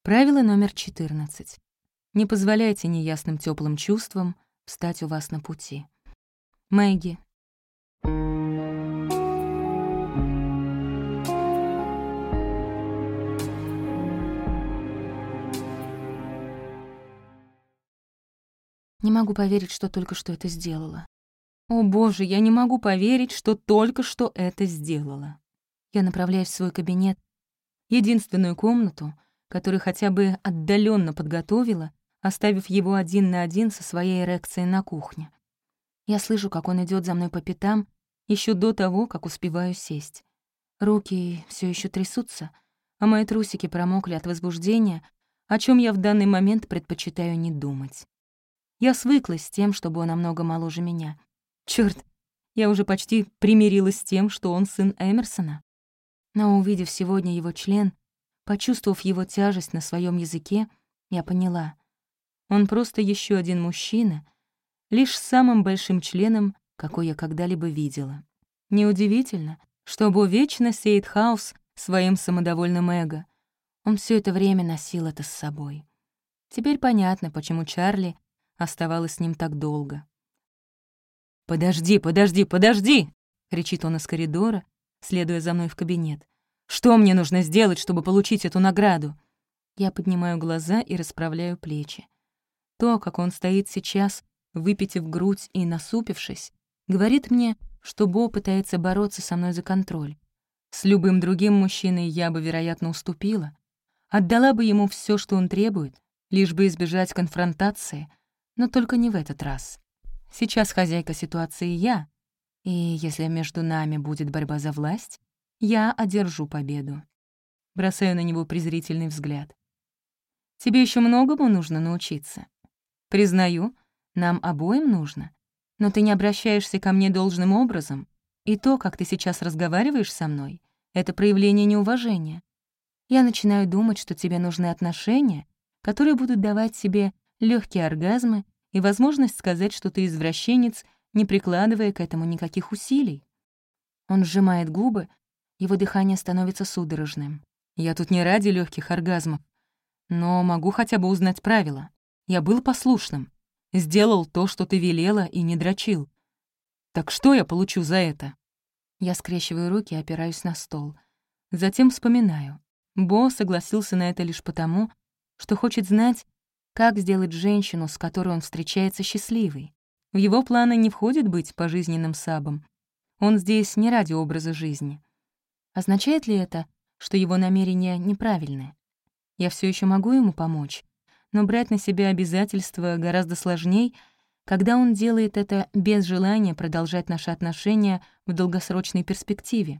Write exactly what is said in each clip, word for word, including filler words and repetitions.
Правило номер четырнадцать. Не позволяйте неясным теплым чувствам встать у вас на пути. Мэгги. Не могу поверить, что только что это сделала. О боже, я не могу поверить, что только что это сделала. Я направляюсь в свой кабинет, единственную комнату, которую хотя бы отдаленно подготовила, оставив его один на один со своей эрекцией на кухне. Я слышу, как он идет за мной по пятам еще до того, как успеваю сесть. Руки все еще трясутся, а мои трусики промокли от возбуждения, о чем я в данный момент предпочитаю не думать. Я свыклась с тем, что он намного моложе меня. Черт, я уже почти примирилась с тем, что он сын Эмерсона. Но увидев сегодня его член, почувствовав его тяжесть на своем языке, я поняла. Он просто еще один мужчина, лишь с самым большим членом, какой я когда-либо видела. Неудивительно, что Бо вечно сеет хаос своим самодовольным эго. Он все это время носил это с собой. Теперь понятно, почему Чарли оставалась с ним так долго. «Подожди, подожди, подожди!» — кричит он из коридора, следуя за мной в кабинет. «Что мне нужно сделать, чтобы получить эту награду?» Я поднимаю глаза и расправляю плечи. То, как он стоит сейчас, выпитив грудь и насупившись, говорит мне, что Бо пытается бороться со мной за контроль. С любым другим мужчиной я бы, вероятно, уступила, отдала бы ему все, что он требует, лишь бы избежать конфронтации, но только не в этот раз. Сейчас хозяйка ситуации я, и если между нами будет борьба за власть, я одержу победу. Бросаю на него презрительный взгляд. Тебе еще многому нужно научиться. Признаю, нам обоим нужно, но ты не обращаешься ко мне должным образом, и то, как ты сейчас разговариваешь со мной, — это проявление неуважения. Я начинаю думать, что тебе нужны отношения, которые будут давать тебе легкие оргазмы и возможность сказать, что ты извращенец, не прикладывая к этому никаких усилий. Он сжимает губы, его дыхание становится судорожным. Я тут не ради легких оргазмов, но могу хотя бы узнать правила. Я был послушным, сделал то, что ты велела, и не дрочил. Так что я получу за это? Я скрещиваю руки и опираюсь на стол. Затем вспоминаю. Бо согласился на это лишь потому, что хочет знать, как сделать женщину, с которой он встречается, счастливой. В его планы не входит быть пожизненным сабом. Он здесь не ради образа жизни. Означает ли это, что его намерения неправильные? Я все еще могу ему помочь, но брать на себя обязательства гораздо сложней, когда он делает это без желания продолжать наши отношения в долгосрочной перспективе.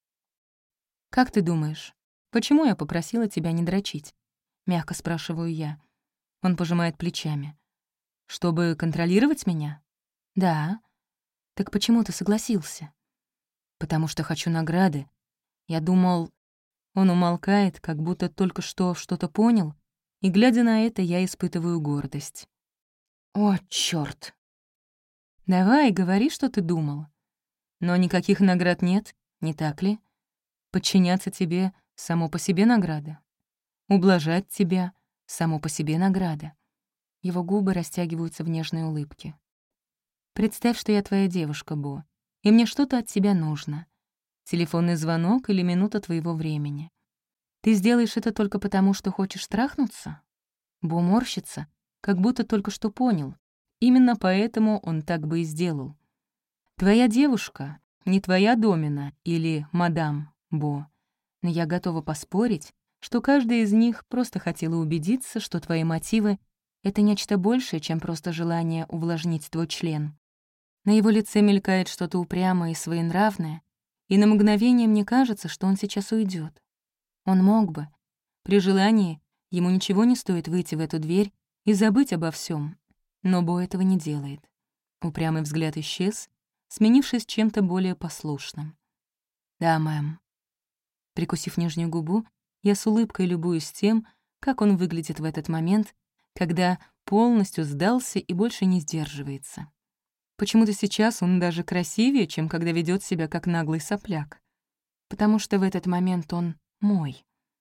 «Как ты думаешь, почему я попросила тебя не дрочить?» — мягко спрашиваю я. Он пожимает плечами. «Чтобы контролировать меня?» «Да». «Так почему ты согласился?» «Потому что хочу награды. Я думал...» Он умолкает, как будто только что что-то понял, и, глядя на это, я испытываю гордость. «О, чёрт!» «Давай, говори, что ты думал. Но никаких наград нет, не так ли? Подчиняться тебе — само по себе награда. Ублажать тебя — само по себе награда». Его губы растягиваются в нежной улыбке. «Представь, что я твоя девушка, Бо, и мне что-то от тебя нужно. Телефонный звонок или минута твоего времени. Ты сделаешь это только потому, что хочешь трахнуться?» Бо морщится, как будто только что понял. Именно поэтому он так бы и сделал. «Твоя девушка, не твоя домина или мадам Бо, но я готова поспорить, что каждая из них просто хотела убедиться, что твои мотивы — это нечто большее, чем просто желание увлажнить твой член». На его лице мелькает что-то упрямое и своенравное, и на мгновение мне кажется, что он сейчас уйдет. Он мог бы. При желании ему ничего не стоит выйти в эту дверь и забыть обо всем, но Бо этого не делает. Упрямый взгляд исчез, сменившись чем-то более послушным. «Да, мэм». Прикусив нижнюю губу, я с улыбкой любуюсь тем, как он выглядит в этот момент, когда полностью сдался и больше не сдерживается. Почему-то сейчас он даже красивее, чем когда ведет себя как наглый сопляк. Потому что в этот момент он мой.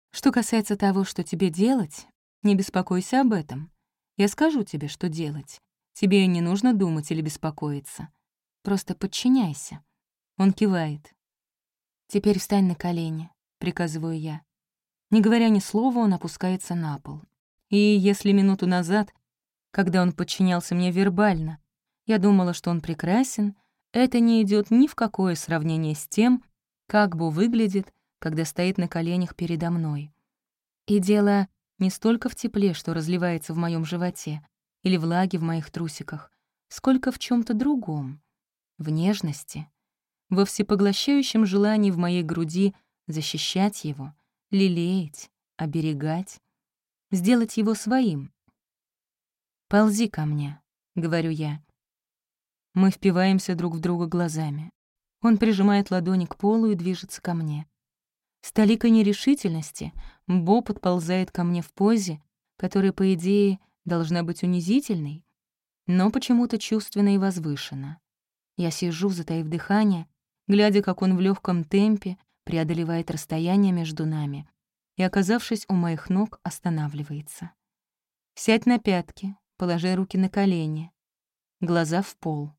Что касается того, что тебе делать, не беспокойся об этом. Я скажу тебе, что делать. Тебе не нужно думать или беспокоиться. Просто подчиняйся». Он кивает. «Теперь встань на колени», — приказываю я. Не говоря ни слова, он опускается на пол. И если минуту назад, когда он подчинялся мне вербально, я думала, что он прекрасен, это не идет ни в какое сравнение с тем, как Бо выглядит, когда стоит на коленях передо мной. И дело не столько в тепле, что разливается в моем животе, или влаге в моих трусиках, сколько в чем то другом, в нежности, во всепоглощающем желании в моей груди защищать его, лелеять, оберегать, сделать его своим. «Ползи ко мне», — говорю я. Мы впиваемся друг в друга глазами. Он прижимает ладони к полу и движется ко мне. С толикой нерешительности Бо подползает ко мне в позе, которая, по идее, должна быть унизительной, но почему-то чувственно и возвышенно. Я сижу, затаив дыхание, глядя, как он в легком темпе преодолевает расстояние между нами и, оказавшись у моих ног, останавливается. «Сядь на пятки, положи руки на колени, глаза в пол».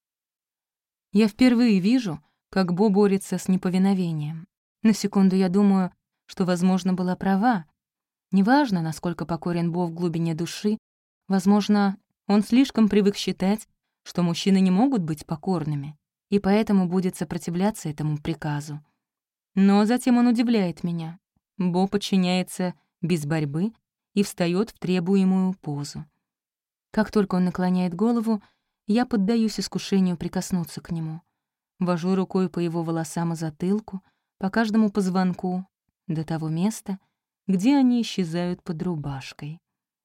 Я впервые вижу, как Бо борется с неповиновением. На секунду я думаю, что, возможно, была права. Неважно, насколько покорен Бо в глубине души, возможно, он слишком привык считать, что мужчины не могут быть покорными, и поэтому будет сопротивляться этому приказу. Но затем он удивляет меня. Бо подчиняется без борьбы и встаёт в требуемую позу. Как только он наклоняет голову, я поддаюсь искушению прикоснуться к нему. Вожу рукой по его волосам и затылку, по каждому позвонку, до того места, где они исчезают под рубашкой.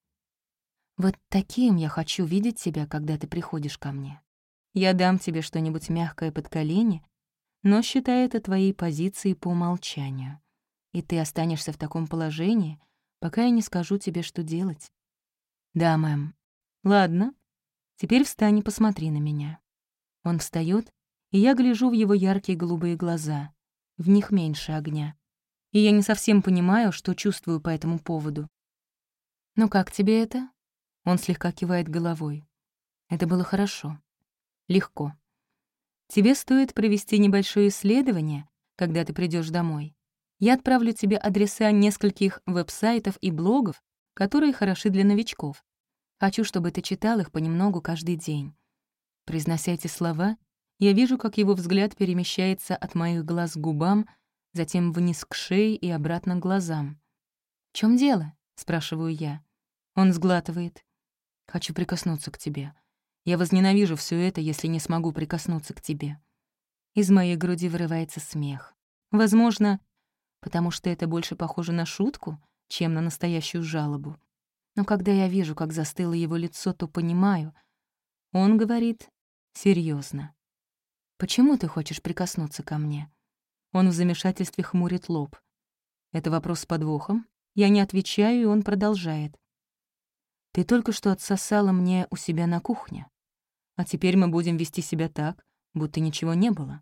Вот таким я хочу видеть тебя, когда ты приходишь ко мне. Я дам тебе что-нибудь мягкое под колени, но считаю это твоей позицией по умолчанию. И ты останешься в таком положении, пока я не скажу тебе, что делать. Да, мэм. Ладно. Теперь встань и посмотри на меня. Он встаёт, и я гляжу в его яркие голубые глаза. В них меньше огня. И я не совсем понимаю, что чувствую по этому поводу. «Ну как тебе это?» Он слегка кивает головой. «Это было хорошо. Легко. Тебе стоит провести небольшое исследование, когда ты придёшь домой. Я отправлю тебе адреса нескольких веб-сайтов и блогов, которые хороши для новичков. Хочу, чтобы ты читал их понемногу каждый день». Произнося эти слова, я вижу, как его взгляд перемещается от моих глаз к губам, затем вниз к шее и обратно к глазам. «В чём дело?» — спрашиваю я. Он сглатывает. «Хочу прикоснуться к тебе. Я возненавижу всё это, если не смогу прикоснуться к тебе». Из моей груди вырывается смех. Возможно, потому что это больше похоже на шутку, чем на настоящую жалобу. Но когда я вижу, как застыло его лицо, то понимаю, он говорит серьёзно. «Почему ты хочешь прикоснуться ко мне?» Он в замешательстве хмурит лоб. Это вопрос с подвохом. Я не отвечаю, и он продолжает. «Ты только что отсосала мне у себя на кухне, а теперь мы будем вести себя так, будто ничего не было».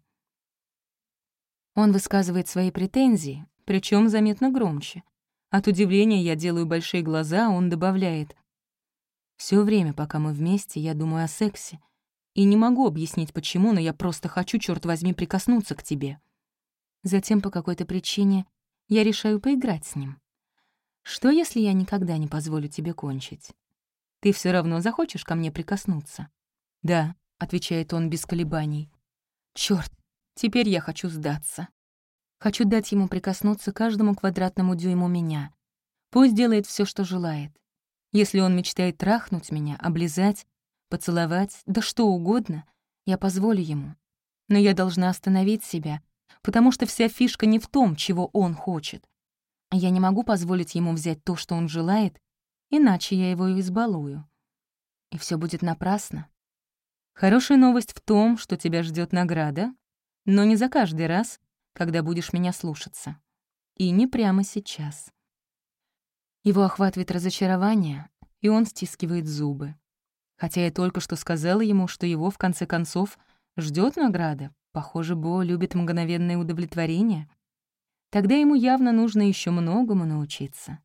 Он высказывает свои претензии, причем заметно громче. От удивления я делаю большие глаза, а он добавляет. Всё время, пока мы вместе, я думаю о сексе. И не могу объяснить, почему, но я просто хочу, чёрт возьми, прикоснуться к тебе. Затем, по какой-то причине, я решаю поиграть с ним. Что, если я никогда не позволю тебе кончить? Ты всё равно захочешь ко мне прикоснуться? «Да», — отвечает он без колебаний. Чёрт, теперь я хочу сдаться. Хочу дать ему прикоснуться каждому квадратному дюйму меня. Пусть делает всё, что желает. Если он мечтает трахнуть меня, облизать, поцеловать, да что угодно, я позволю ему. Но я должна остановить себя, потому что вся фишка не в том, чего он хочет. Я не могу позволить ему взять то, что он желает, иначе я его избалую. И всё будет напрасно. Хорошая новость в том, что тебя ждёт награда, но не за каждый раз, когда будешь меня слушаться. И не прямо сейчас. Его охватывает разочарование, и он стискивает зубы. Хотя я только что сказала ему, что его, в конце концов, ждёт награда. Похоже, Бо любит мгновенное удовлетворение. тогда ему явно нужно еще многому научиться.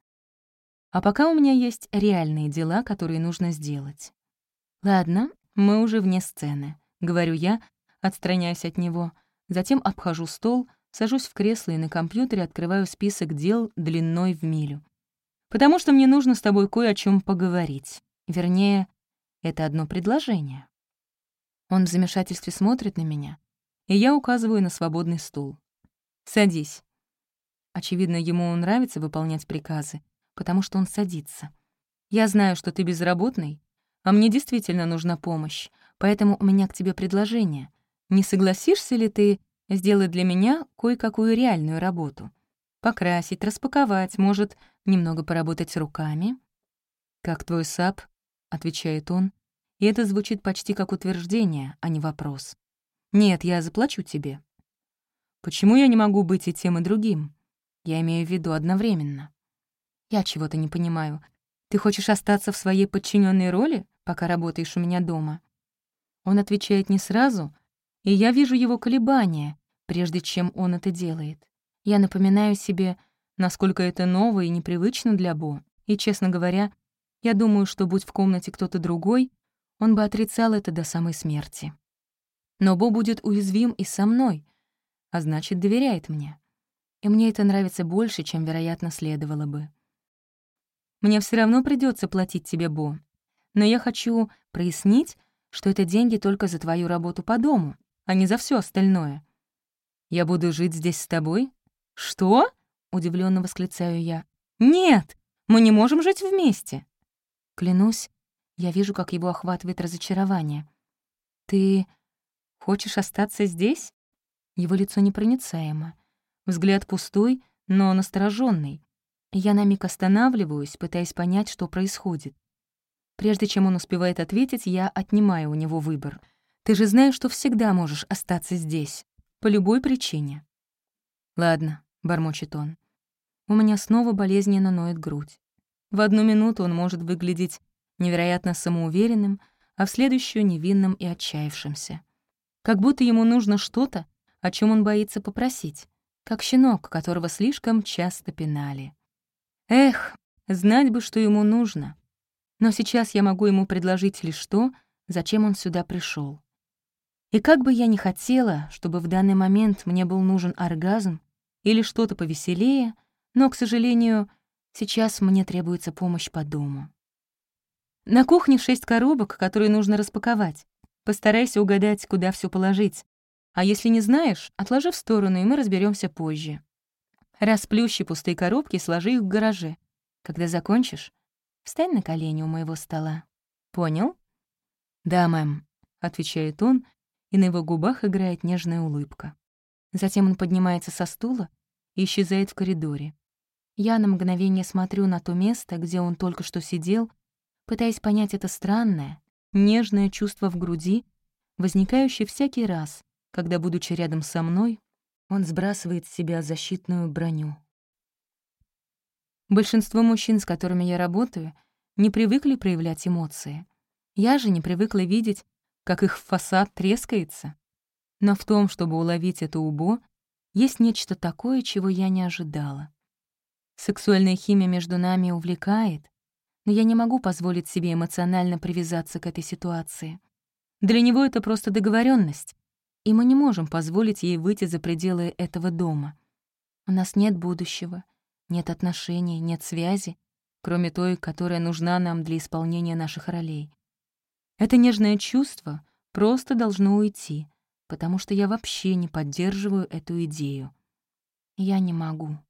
А пока у меня есть реальные дела, которые нужно сделать. Ладно, мы уже вне сцены, — говорю я, отстраняясь от него, затем обхожу стол, сажусь в кресло и на компьютере открываю список дел длиной в милю. Потому что мне нужно с тобой кое о чем поговорить. Вернее, это одно предложение. Он в замешательстве смотрит на меня, и я указываю на свободный стул. «Садись». Очевидно, ему нравится выполнять приказы, потому что он садится. «Я знаю, что ты безработный, а мне действительно нужна помощь, поэтому у меня к тебе предложение. Не согласишься ли ты сделать для меня кое-какую реальную работу? Покрасить, распаковать, может, немного поработать руками?» «Как твой САП?» — отвечает он, и это звучит почти как утверждение, а не вопрос. «Нет, я заплачу тебе». «Почему я не могу быть и тем, и другим? Я имею в виду одновременно». «Я чего-то не понимаю. Ты хочешь остаться в своей подчиненной роли, пока работаешь у меня дома?» Он отвечает не сразу, и я вижу его колебания, прежде чем он это делает. Я напоминаю себе, насколько это ново и непривычно для Бо, и, честно говоря, я думаю, что, будь в комнате кто-то другой, он бы отрицал это до самой смерти. Но Бо будет уязвим и со мной, а значит, доверяет мне. И мне это нравится больше, чем, вероятно, следовало бы. Мне все равно придется платить тебе, Бо, но я хочу прояснить, что это деньги только за твою работу по дому, а не за все остальное. Я буду жить здесь с тобой? Что? Удивленно восклицаю я. Нет, мы не можем жить вместе. Клянусь, я вижу, как его охватывает разочарование. Ты хочешь остаться здесь? Его лицо непроницаемо. Взгляд пустой, но настороженный. Я на миг останавливаюсь, пытаясь понять, что происходит. Прежде чем он успевает ответить, я отнимаю у него выбор. «Ты же знаешь, что всегда можешь остаться здесь. По любой причине». «Ладно», — бормочет он. У меня снова болезненно ноет грудь. В одну минуту он может выглядеть невероятно самоуверенным, а в следующую — невинным и отчаявшимся. Как будто ему нужно что-то, о чем он боится попросить, как щенок, которого слишком часто пинали. Эх, знать бы, что ему нужно. Но сейчас я могу ему предложить лишь то, зачем он сюда пришел. И как бы я ни хотела, чтобы в данный момент мне был нужен оргазм или что-то повеселее, но, к сожалению, сейчас мне требуется помощь по дому. На кухне шесть коробок, которые нужно распаковать. Постарайся угадать, куда все положить. А если не знаешь, отложи в сторону, и мы разберемся позже. Расплющи пустые коробки и сложи их в гараже. Когда закончишь, встань на колени у моего стола. Понял? «Да, мэм», — отвечает он, и на его губах играет нежная улыбка. Затем он поднимается со стула и исчезает в коридоре. Я на мгновение смотрю на то место, где он только что сидел, пытаясь понять это странное, нежное чувство в груди, возникающее всякий раз, когда, будучи рядом со мной, он сбрасывает с себя защитную броню. Большинство мужчин, с которыми я работаю, не привыкли проявлять эмоции. Я же не привыкла видеть, как их фасад трескается. Но в том, чтобы уловить это у Бо, есть нечто такое, чего я не ожидала. Сексуальная химия между нами увлекает, но я не могу позволить себе эмоционально привязаться к этой ситуации. Для него это просто договоренность, и мы не можем позволить ей выйти за пределы этого дома. У нас нет будущего, нет отношений, нет связи, кроме той, которая нужна нам для исполнения наших ролей. Это нежное чувство просто должно уйти, потому что я вообще не поддерживаю эту идею. Я не могу.